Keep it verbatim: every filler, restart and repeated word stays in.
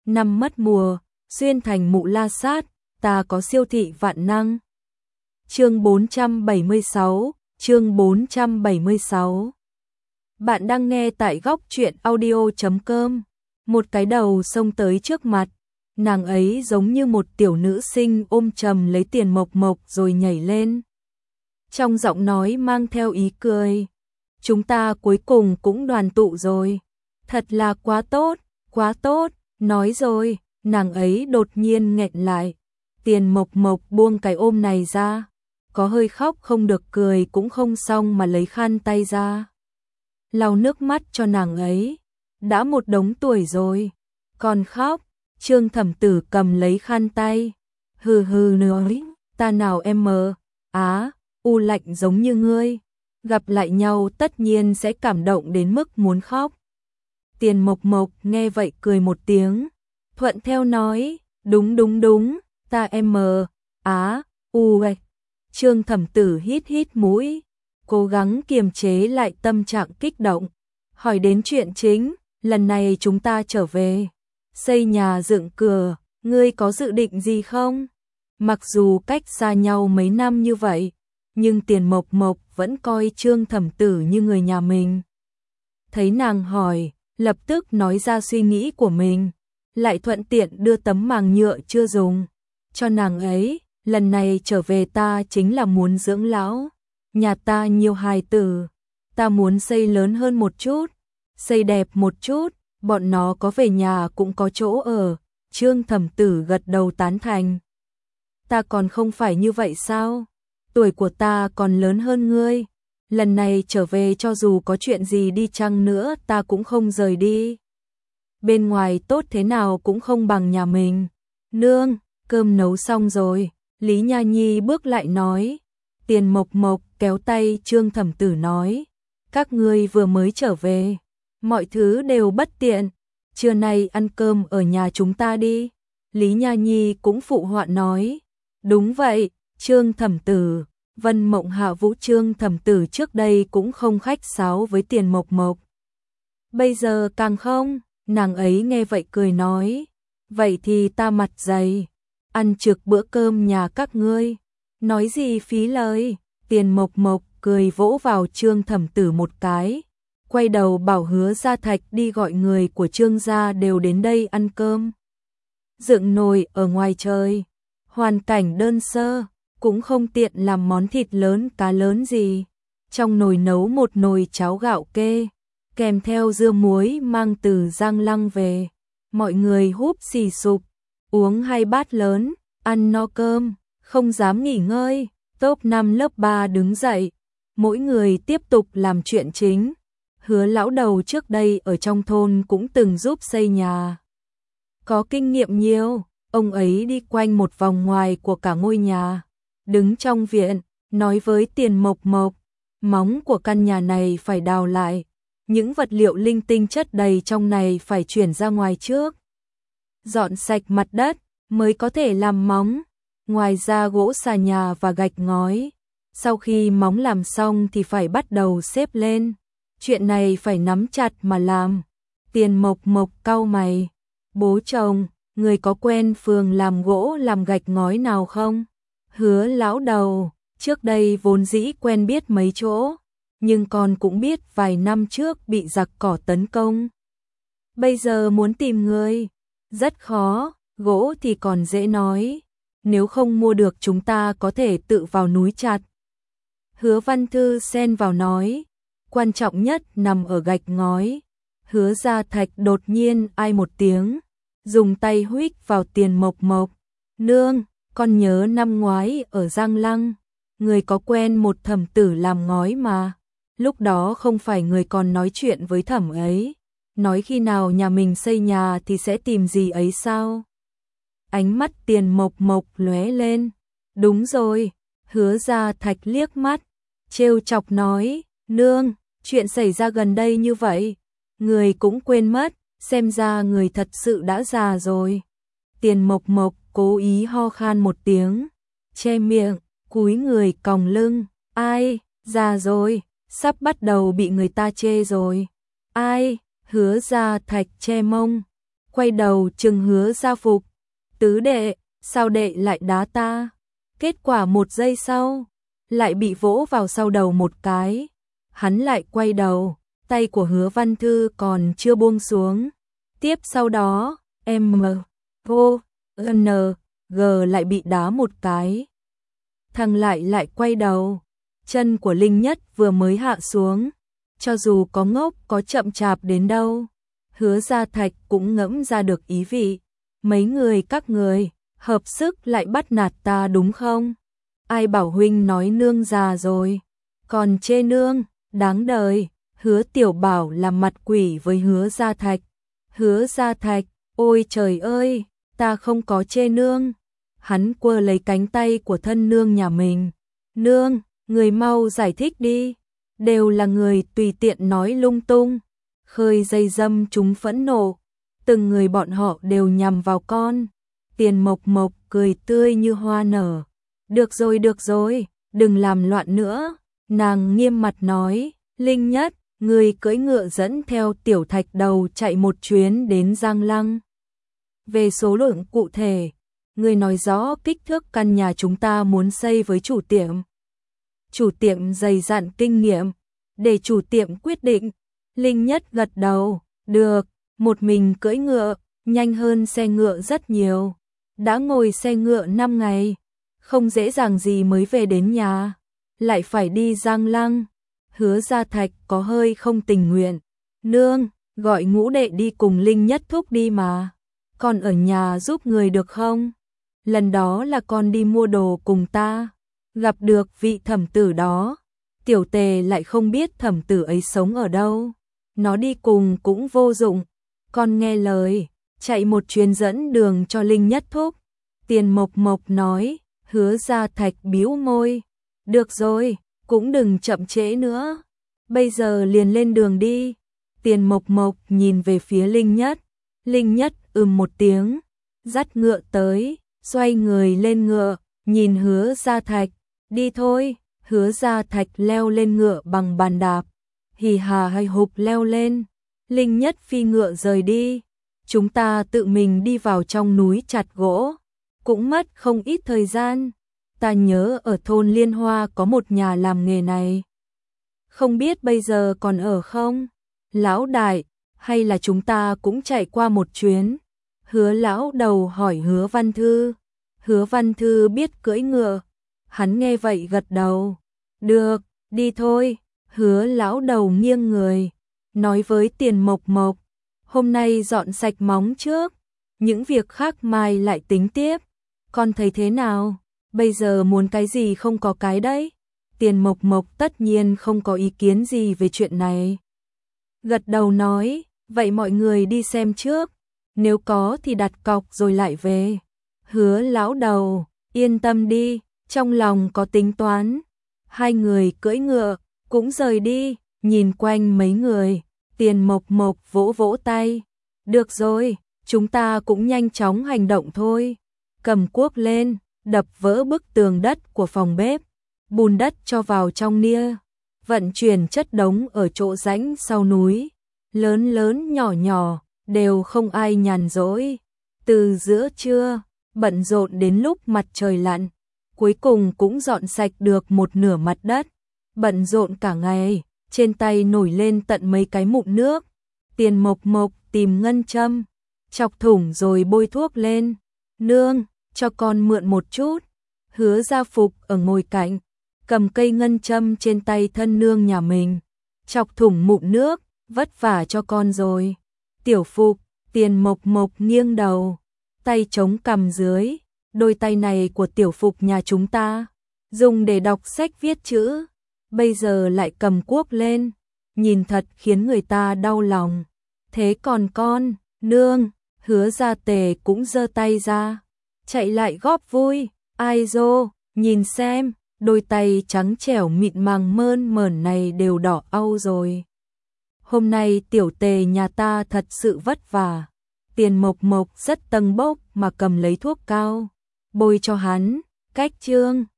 năm mất mùa, xuyên thành mụ la sát, ta có siêu thị vạn năng. Chương bốn trăm bảy mươi sáu, chương bốn trăm bảy mươi sáu. Bạn đang nghe tại góc truyện audio chấm com. Một cái đầu xông tới trước mặt, nàng ấy giống như một tiểu nữ sinh ôm chầm lấy Tiền Mộc Mộc rồi nhảy lên. Trong giọng nói mang theo ý cười. Chúng ta cuối cùng cũng đoàn tụ rồi. Thật là quá tốt, quá tốt, nói rồi, nàng ấy đột nhiên nghẹn lại. Tiền Mộc Mộc buông cái ôm này ra, có hơi khóc không được cười cũng không xong mà lấy khăn tay ra. Lau nước mắt cho nàng ấy, đã một đống tuổi rồi, còn khóc. Trương Thẩm Tử cầm lấy khăn tay, hừ hừ nói, ta nào em mờ, á, u lạnh giống như ngươi, gặp lại nhau tất nhiên sẽ cảm động đến mức muốn khóc. Tiền Mộc Mộc nghe vậy cười một tiếng, thuận theo nói, đúng đúng đúng, ta em mờ, á, u ạch. Trương Thẩm Tử hít hít mũi, cố gắng kiềm chế lại tâm trạng kích động, hỏi đến chuyện chính, lần này chúng ta trở về, xây nhà dựng cửa, ngươi có dự định gì không? Mặc dù cách xa nhau mấy năm như vậy, nhưng Tiền Mộc Mộc vẫn coi Trương Thẩm Tử như người nhà mình. Thấy nàng hỏi, lập tức nói ra suy nghĩ của mình, lại thuận tiện đưa tấm màng nhựa chưa dùng cho nàng ấy. Lần này trở về ta chính là muốn dưỡng lão, nhà ta nhiều hài tử, ta muốn xây lớn hơn một chút, xây đẹp một chút, bọn nó có về nhà cũng có chỗ ở. Trương Thẩm Tử gật đầu tán thành. Ta còn không phải như vậy sao? Tuổi của ta còn lớn hơn ngươi, lần này trở về cho dù có chuyện gì đi chăng nữa ta cũng không rời đi. Bên ngoài tốt thế nào cũng không bằng nhà mình. Nương, cơm nấu xong rồi. Lý Nha Nhi bước lại nói. Tiền Mộc Mộc kéo tay Trương Thẩm Tử nói, các ngươi vừa mới trở về, mọi thứ đều bất tiện, trưa nay ăn cơm ở nhà chúng ta đi. Lý Nha Nhi cũng phụ họa nói, đúng vậy. Trương Thẩm Tử, Vân Mộng Hạ Vũ Trương Thẩm Tử trước đây cũng không khách sáo với Tiền Mộc Mộc, bây giờ càng không. Nàng ấy nghe vậy cười nói, vậy thì ta mặt dày, ăn trực bữa cơm nhà các ngươi, nói gì phí lời. Tiền Mộc Mộc cười vỗ vào Trương Thẩm Tử một cái, quay đầu bảo Hứa Gia Thạch đi gọi người của Trương gia đều đến đây ăn cơm. Dựng nồi ở ngoài trời, hoàn cảnh đơn sơ, cũng không tiện làm món thịt lớn cá lớn gì. Trong nồi nấu một nồi cháo gạo kê, kèm theo dưa muối mang từ Giang Lăng về. Mọi người húp xì sụp, uống hai bát lớn, ăn no cơm, không dám nghỉ ngơi. Top năm lớp ba đứng dậy, mỗi người tiếp tục làm chuyện chính. Hứa lão đầu trước đây ở trong thôn cũng từng giúp xây nhà, có kinh nghiệm nhiều. Ông ấy đi quanh một vòng ngoài của cả ngôi nhà, đứng trong viện, nói với Tiền Mộc Mộc, móng của căn nhà này phải đào lại, những vật liệu linh tinh chất đầy trong này phải chuyển ra ngoài trước, dọn sạch mặt đất mới có thể làm móng. Ngoài ra gỗ xà nhà và gạch ngói, sau khi móng làm xong thì phải bắt đầu xếp lên. Chuyện này phải nắm chặt mà làm. Tiền Mộc Mộc cau mày, bố chồng, người có quen phường làm gỗ làm gạch ngói nào không? Hứa lão đầu, trước đây vốn dĩ quen biết mấy chỗ, nhưng con cũng biết vài năm trước bị giặc cỏ tấn công. Bây giờ muốn tìm người, rất khó. Gỗ thì còn dễ nói, nếu không mua được chúng ta có thể tự vào núi chặt. Hứa Văn Thư xen vào nói, quan trọng nhất nằm ở gạch ngói. Hứa Gia Thạch đột nhiên ai một tiếng, dùng tay huých vào Tiền Mộc Mộc. Nương, con nhớ năm ngoái ở Giang Lăng, người có quen một thẩm tử làm ngói mà. Lúc đó không phải người còn nói chuyện với thẩm ấy, nói khi nào nhà mình xây nhà thì sẽ tìm gì ấy sao? Ánh mắt Tiền Mộc Mộc lóe lên. Đúng rồi. Hứa Gia Thạch liếc mắt, trêu chọc nói, nương, chuyện xảy ra gần đây như vậy, người cũng quên mất, xem ra người thật sự đã già rồi. Tiền Mộc Mộc cố ý ho khan một tiếng, che miệng, cúi người còng lưng, ai, già rồi, sắp bắt đầu bị người ta chê rồi. Ai? Hứa Gia Thạch che mông, quay đầu chừng Hứa Gia Phục, tứ đệ, sao đệ lại đá ta? Kết quả một giây sau, lại bị vỗ vào sau đầu một cái. Hắn lại quay đầu, tay của Hứa Văn Thư còn chưa buông xuống. Tiếp sau đó, M, O, N, G lại bị đá một cái. Thằng lại lại quay đầu, chân của Linh Nhất vừa mới hạ xuống. Cho dù có ngốc có chậm chạp đến đâu, Hứa Gia Thạch cũng ngẫm ra được ý vị. Mấy người các người, hợp sức lại bắt nạt ta đúng không? Ai bảo huynh nói nương già rồi, còn chê nương, đáng đời. Hứa Tiểu Bảo làm mặt quỷ với Hứa Gia Thạch. Hứa Gia Thạch, ôi trời ơi, ta không có chê nương. Hắn quơ lấy cánh tay của thân nương nhà mình. Nương, người mau giải thích đi. Đều là người tùy tiện nói lung tung, khơi dây dâm chúng phẫn nộ. Từng người bọn họ đều nhằm vào con. Tiền Mộc Mộc cười tươi như hoa nở. Được rồi được rồi, đừng làm loạn nữa. Nàng nghiêm mặt nói, Linh Nhất, người cưỡi ngựa dẫn theo Tiểu Thạch Đầu chạy một chuyến đến Giang Lăng. Về số lượng cụ thể, người nói rõ kích thước căn nhà chúng ta muốn xây với chủ tiệm. Chủ tiệm dày dặn kinh nghiệm, để chủ tiệm quyết định. Linh Nhất gật đầu, được, một mình cưỡi ngựa, nhanh hơn xe ngựa rất nhiều. Đã ngồi xe ngựa năm ngày, không dễ dàng gì mới về đến nhà, lại phải đi Giang Lăng. Hứa Gia Thạch có hơi không tình nguyện. Nương, gọi Ngũ đệ đi cùng Linh Nhất thúc đi mà. Con ở nhà giúp người được không? Lần đó là con đi mua đồ cùng ta, gặp được vị thẩm tử đó. Tiểu Tề lại không biết thẩm tử ấy sống ở đâu. Nó đi cùng cũng vô dụng. Con nghe lời, chạy một chuyến dẫn đường cho Linh Nhất thúc. Tiền Mộc Mộc nói. Hứa Gia Thạch bĩu môi. Được rồi, cũng đừng chậm trễ nữa. Bây giờ liền lên đường đi. Tiền Mộc Mộc nhìn về phía Linh Nhất. Linh Nhất ừm một tiếng, dắt ngựa tới, xoay người lên ngựa, nhìn Hứa Gia Thạch. Đi thôi. Hứa Gia Thạch leo lên ngựa bằng bàn đạp, hì hà hay hụp leo lên. Linh Nhất phi ngựa rời đi. Chúng ta tự mình đi vào trong núi chặt gỗ, cũng mất không ít thời gian. Ta nhớ ở thôn Liên Hoa có một nhà làm nghề này. Không biết bây giờ còn ở không? Lão đại, hay là chúng ta cũng chạy qua một chuyến? Hứa lão đầu hỏi Hứa Văn Thư. Hứa Văn Thư biết cưỡi ngựa. Hắn nghe vậy gật đầu. Được, đi thôi. Hứa lão đầu nghiêng người, nói với Tiền Mộc Mộc. Hôm nay dọn sạch móng trước, những việc khác mai lại tính tiếp. Con thấy thế nào? Bây giờ muốn cái gì không có cái đấy. Tiền Mộc Mộc tất nhiên không có ý kiến gì về chuyện này. Gật đầu nói, vậy mọi người đi xem trước. Nếu có thì đặt cọc rồi lại về. Hứa lão đầu, yên tâm đi, trong lòng có tính toán. Hai người cưỡi ngựa, cũng rời đi, nhìn quanh mấy người. Tiền Mộc Mộc vỗ vỗ tay. Được rồi, chúng ta cũng nhanh chóng hành động thôi. Cầm cuốc lên, đập vỡ bức tường đất của phòng bếp. Bùn đất cho vào trong nia. Vận chuyển chất đống ở chỗ rãnh sau núi. Lớn lớn nhỏ nhỏ, đều không ai nhàn rỗi. Từ giữa trưa, bận rộn đến lúc mặt trời lặn. Cuối cùng cũng dọn sạch được một nửa mặt đất. Bận rộn cả ngày, trên tay nổi lên tận mấy cái mụn nước. Tiền Mộc Mộc tìm ngân châm, chọc thủng rồi bôi thuốc lên. Nương, cho con mượn một chút. Hứa Gia Phục ở ngồi cạnh, cầm cây ngân châm trên tay thân nương nhà mình. Chọc thủng mụn nước, vất vả cho con rồi. Tiểu Phục, Tiền Mộc Mộc nghiêng đầu, tay chống cằm dưới. Đôi tay này của Tiểu Phục nhà chúng ta, dùng để đọc sách viết chữ. Bây giờ lại cầm cuốc lên, nhìn thật khiến người ta đau lòng. Thế còn con, nương, Hứa Gia Tề cũng giơ tay ra, chạy lại góp vui. Ai dô, nhìn xem, đôi tay trắng trẻo mịn màng mơn mởn này đều đỏ au rồi. Hôm nay Tiểu Tề nhà ta thật sự vất vả. Tiền Mộc Mộc rất tâng bốc mà cầm lấy thuốc cao, bôi cho hắn. Cách chương